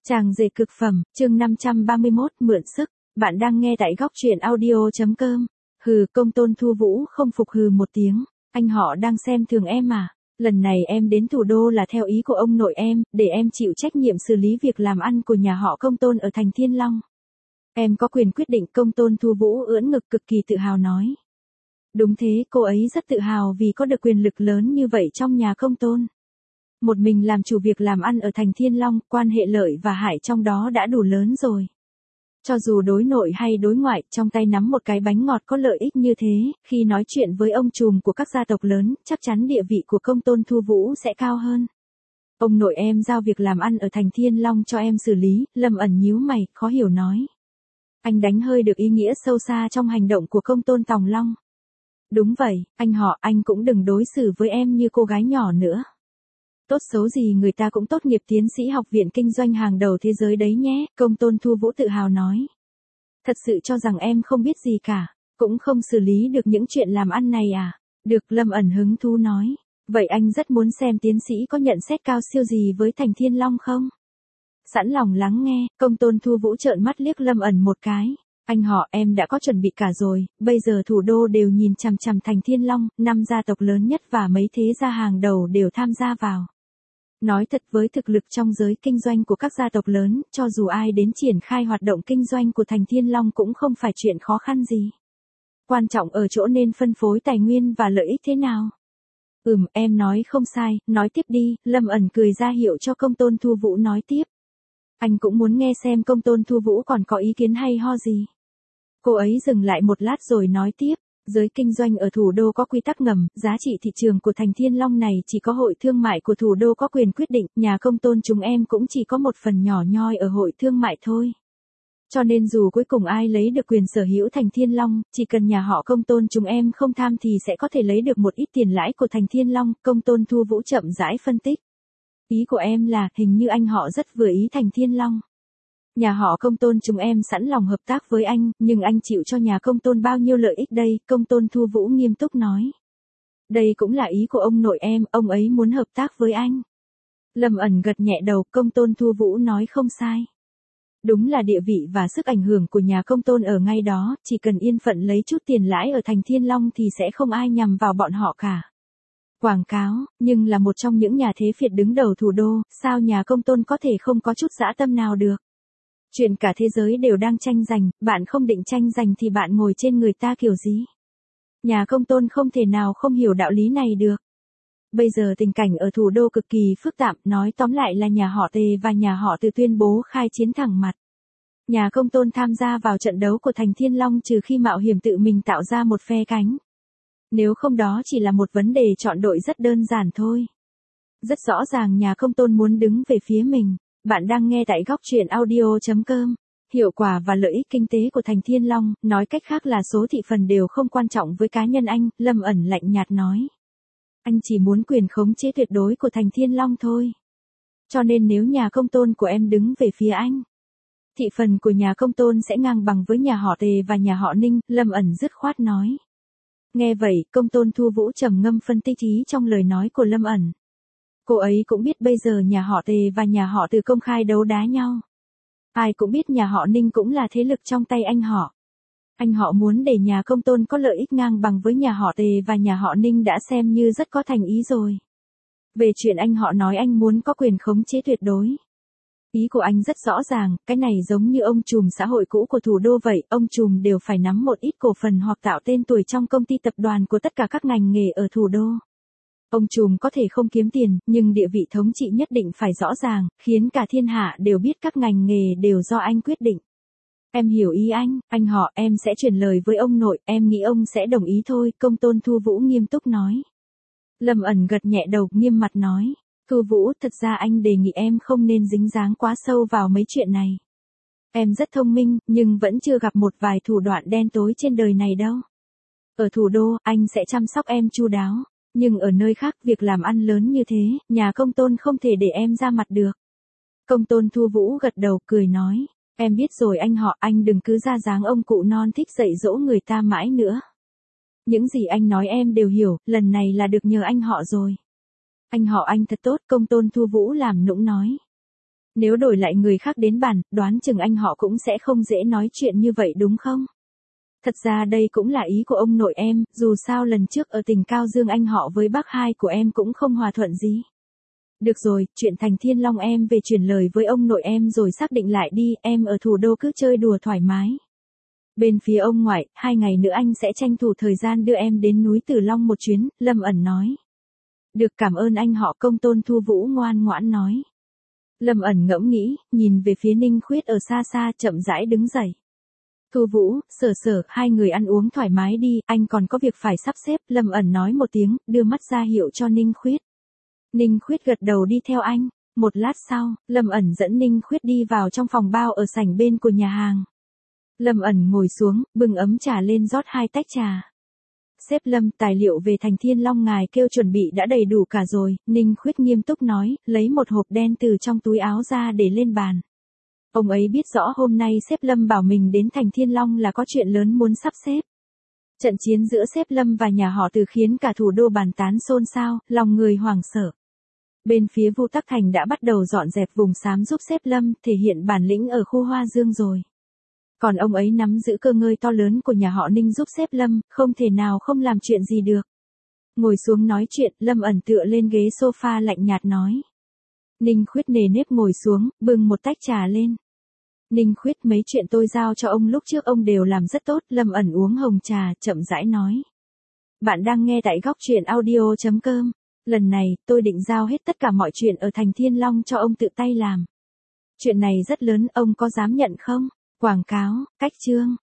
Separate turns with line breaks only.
Chàng rể cực phẩm, chương 531, mượn sức. Bạn đang nghe tại góc truyện audio.com. Hừ, Công Tôn Thu Vũ không phục hừ một tiếng. Anh họ đang xem thường em à? Lần này em đến thủ đô là theo ý của ông nội em, để em chịu trách nhiệm xử lý việc làm ăn của nhà họ Công Tôn ở thành Thiên Long. Em có quyền quyết định. Công Tôn Thu Vũ ưỡn ngực cực kỳ tự hào nói. Đúng thế, cô ấy rất tự hào vì có được quyền lực lớn như vậy trong nhà Công Tôn. Một mình làm chủ việc làm ăn ở thành Thiên Long, quan hệ lợi và hại trong đó đã đủ lớn rồi. Cho dù đối nội hay đối ngoại, trong tay nắm một cái bánh ngọt có lợi ích như thế, khi nói chuyện với ông trùm của các gia tộc lớn, chắc chắn địa vị của Công Tôn Thu Vũ sẽ cao hơn. Ông nội em giao việc làm ăn ở thành Thiên Long cho em xử lý. Lâm Ẩn nhíu mày, khó hiểu nói. Anh đánh hơi được ý nghĩa sâu xa trong hành động của Công Tôn Tòng Long. Đúng vậy, anh họ, anh cũng đừng đối xử với em như cô gái nhỏ nữa. Tốt xấu gì người ta cũng tốt nghiệp tiến sĩ học viện kinh doanh hàng đầu thế giới đấy nhé, Công Tôn Thu Vũ tự hào nói. Thật sự cho rằng em không biết gì cả, cũng không xử lý được những chuyện làm ăn này à? Được, Lâm Ẩn hứng thú nói. Vậy anh rất muốn xem tiến sĩ có nhận xét cao siêu gì với thành Thiên Long không? Sẵn lòng lắng nghe, Công Tôn Thu Vũ trợn mắt liếc Lâm Ẩn một cái. Anh họ, em đã có chuẩn bị cả rồi, bây giờ thủ đô đều nhìn chằm chằm thành Thiên Long, 5 gia tộc lớn nhất và mấy thế gia hàng đầu đều tham gia vào. Nói thật, với thực lực trong giới kinh doanh của các gia tộc lớn, cho dù ai đến triển khai hoạt động kinh doanh của thành Thiên Long cũng không phải chuyện khó khăn gì. Quan trọng ở chỗ nên phân phối tài nguyên và lợi ích thế nào. Em nói không sai, nói tiếp đi. Lâm Ẩn cười ra hiệu cho Công Tôn Thu Vũ nói tiếp. Anh cũng muốn nghe xem Công Tôn Thu Vũ còn có ý kiến hay ho gì. Cô ấy dừng lại một lát rồi nói tiếp. Giới kinh doanh ở thủ đô có quy tắc ngầm, giá trị thị trường của thành Thiên Long này chỉ có hội thương mại của thủ đô có quyền quyết định, nhà Công Tôn chúng em cũng chỉ có một phần nhỏ nhoi ở hội thương mại thôi. Cho nên dù cuối cùng ai lấy được quyền sở hữu thành Thiên Long, chỉ cần nhà họ Công Tôn chúng em không tham thì sẽ có thể lấy được một ít tiền lãi của thành Thiên Long, Công Tôn Thu Vũ chậm rãi phân tích. Ý của em là, hình như anh họ rất vừa ý thành Thiên Long. Nhà họ Công Tôn chúng em sẵn lòng hợp tác với anh, nhưng anh chịu cho nhà Công Tôn bao nhiêu lợi ích đây? Công Tôn Thu Vũ nghiêm túc nói. Đây cũng là ý của ông nội em, ông ấy muốn hợp tác với anh. Lâm Ẩn gật nhẹ đầu, Công Tôn Thu Vũ nói không sai. Đúng là địa vị và sức ảnh hưởng của nhà Công Tôn ở ngay đó, chỉ cần yên phận lấy chút tiền lãi ở thành Thiên Long thì sẽ không ai nhằm vào bọn họ cả. Quảng cáo, nhưng là một trong những nhà thế Việt đứng đầu thủ đô, sao nhà Công Tôn có thể không có chút dã tâm nào được? Chuyện cả thế giới đều đang tranh giành, bạn không định tranh giành thì bạn ngồi trên người ta kiểu gì? Nhà Công Tôn không thể nào không hiểu đạo lý này được. Bây giờ tình cảnh ở thủ đô cực kỳ phức tạp, nói tóm lại là nhà họ Tề và nhà họ Từ tuyên bố khai chiến thẳng mặt. Nhà Công Tôn tham gia vào trận đấu của thành Thiên Long trừ khi mạo hiểm tự mình tạo ra một phe cánh. Nếu không đó chỉ là một vấn đề chọn đội rất đơn giản thôi. Rất rõ ràng nhà Công Tôn muốn đứng về phía mình. Bạn đang nghe tại góc truyện audio.com. Hiệu quả và lợi ích kinh tế của thành Thiên Long, nói cách khác là số thị phần đều không quan trọng với cá nhân anh, Lâm Ẩn lạnh nhạt nói. Anh chỉ muốn quyền khống chế tuyệt đối của thành Thiên Long thôi. Cho nên nếu nhà Công Tôn của em đứng về phía anh, thị phần của nhà Công Tôn sẽ ngang bằng với nhà họ Tề và nhà họ Ninh, Lâm Ẩn dứt khoát nói. Nghe vậy, Công Tôn Thu Vũ trầm ngâm phân tích ý trong lời nói của Lâm Ẩn. Cô ấy cũng biết bây giờ nhà họ Tề và nhà họ Từ công khai đấu đá nhau. Ai cũng biết nhà họ Ninh cũng là thế lực trong tay anh họ. Anh họ muốn để nhà Công Tôn có lợi ích ngang bằng với nhà họ Tề và nhà họ Ninh đã xem như rất có thành ý rồi. Về chuyện anh họ nói anh muốn có quyền khống chế tuyệt đối. Ý của anh rất rõ ràng, cái này giống như ông trùm xã hội cũ của thủ đô vậy, ông trùm đều phải nắm một ít cổ phần hoặc tạo tên tuổi trong công ty tập đoàn của tất cả các ngành nghề ở thủ đô. Ông trùm có thể không kiếm tiền, nhưng địa vị thống trị nhất định phải rõ ràng, khiến cả thiên hạ đều biết các ngành nghề đều do anh quyết định. Em hiểu ý anh họ, em sẽ truyền lời với ông nội, em nghĩ ông sẽ đồng ý thôi, Công Tôn Thu Vũ nghiêm túc nói. Lâm Ẩn gật nhẹ đầu, nghiêm mặt nói. Thu Vũ, thật ra anh đề nghị em không nên dính dáng quá sâu vào mấy chuyện này. Em rất thông minh, nhưng vẫn chưa gặp một vài thủ đoạn đen tối trên đời này đâu. Ở thủ đô, anh sẽ chăm sóc em chu đáo. Nhưng ở nơi khác việc làm ăn lớn như thế, nhà Công Tôn không thể để em ra mặt được. Công Tôn Thu Vũ gật đầu cười nói. Em biết rồi anh họ, anh đừng cứ ra dáng ông cụ non thích dạy dỗ người ta mãi nữa. Những gì anh nói em đều hiểu, lần này là được nhờ anh họ rồi. Anh họ anh thật tốt, Công Tôn Thu Vũ làm nũng nói. Nếu đổi lại người khác đến bàn, đoán chừng anh họ cũng sẽ không dễ nói chuyện như vậy đúng không? Thật ra đây cũng là ý của ông nội em, dù sao lần trước ở tỉnh Cao Dương anh họ với bác hai của em cũng không hòa thuận gì. Được rồi, chuyện Thành Thiên Long em về truyền lời với ông nội em rồi xác định lại đi, em ở thủ đô cứ chơi đùa thoải mái. Bên phía ông ngoại, 2 ngày nữa anh sẽ tranh thủ thời gian đưa em đến núi Tử Long một chuyến, Lâm ẩn nói. Được, cảm ơn anh họ. Công tôn Thu Vũ ngoan ngoãn nói. Lâm ẩn ngẫm nghĩ, nhìn về phía Ninh Khuyết ở xa xa chậm rãi đứng dậy. Thu Vũ, Sở, hai người ăn uống thoải mái đi, anh còn có việc phải sắp xếp, Lâm ẩn nói một tiếng, đưa mắt ra hiệu cho Ninh Khuyết. Ninh Khuyết gật đầu đi theo anh. Một lát sau, Lâm ẩn dẫn Ninh Khuyết đi vào trong phòng bao ở sảnh bên của nhà hàng. Lâm ẩn ngồi xuống, bưng ấm trà lên rót 2 tách trà. Sếp Lâm, tài liệu về Thành Thiên Long ngài kêu chuẩn bị đã đầy đủ cả rồi, Ninh Khuyết nghiêm túc nói, lấy một hộp đen từ trong túi áo ra để lên bàn. Ông ấy biết rõ hôm nay sếp Lâm bảo mình đến Thành Thiên Long là có chuyện lớn muốn sắp xếp. Trận chiến giữa sếp Lâm và nhà họ Từ khiến cả thủ đô bàn tán xôn xao, lòng người hoảng sợ. Bên phía Vu Tắc Thành đã bắt đầu dọn dẹp vùng xám giúp sếp Lâm thể hiện bản lĩnh ở khu Hoa Dương rồi. Còn ông ấy nắm giữ cơ ngơi to lớn của nhà họ Ninh giúp sếp Lâm, không thể nào không làm chuyện gì được. Ngồi xuống nói chuyện, Lâm ẩn tựa lên ghế sofa lạnh nhạt nói. Ninh Khuyết nề nếp ngồi xuống, bưng một tách trà lên. Ninh Khuyết, mấy chuyện tôi giao cho ông lúc trước ông đều làm rất tốt, Lâm ẩn uống hồng trà, chậm rãi nói. Bạn đang nghe tại góc truyện audio.com. Lần này, tôi định giao hết tất cả mọi chuyện ở Thành Thiên Long cho ông tự tay làm. Chuyện này rất lớn, ông có dám nhận không? Quảng cáo, cách chương.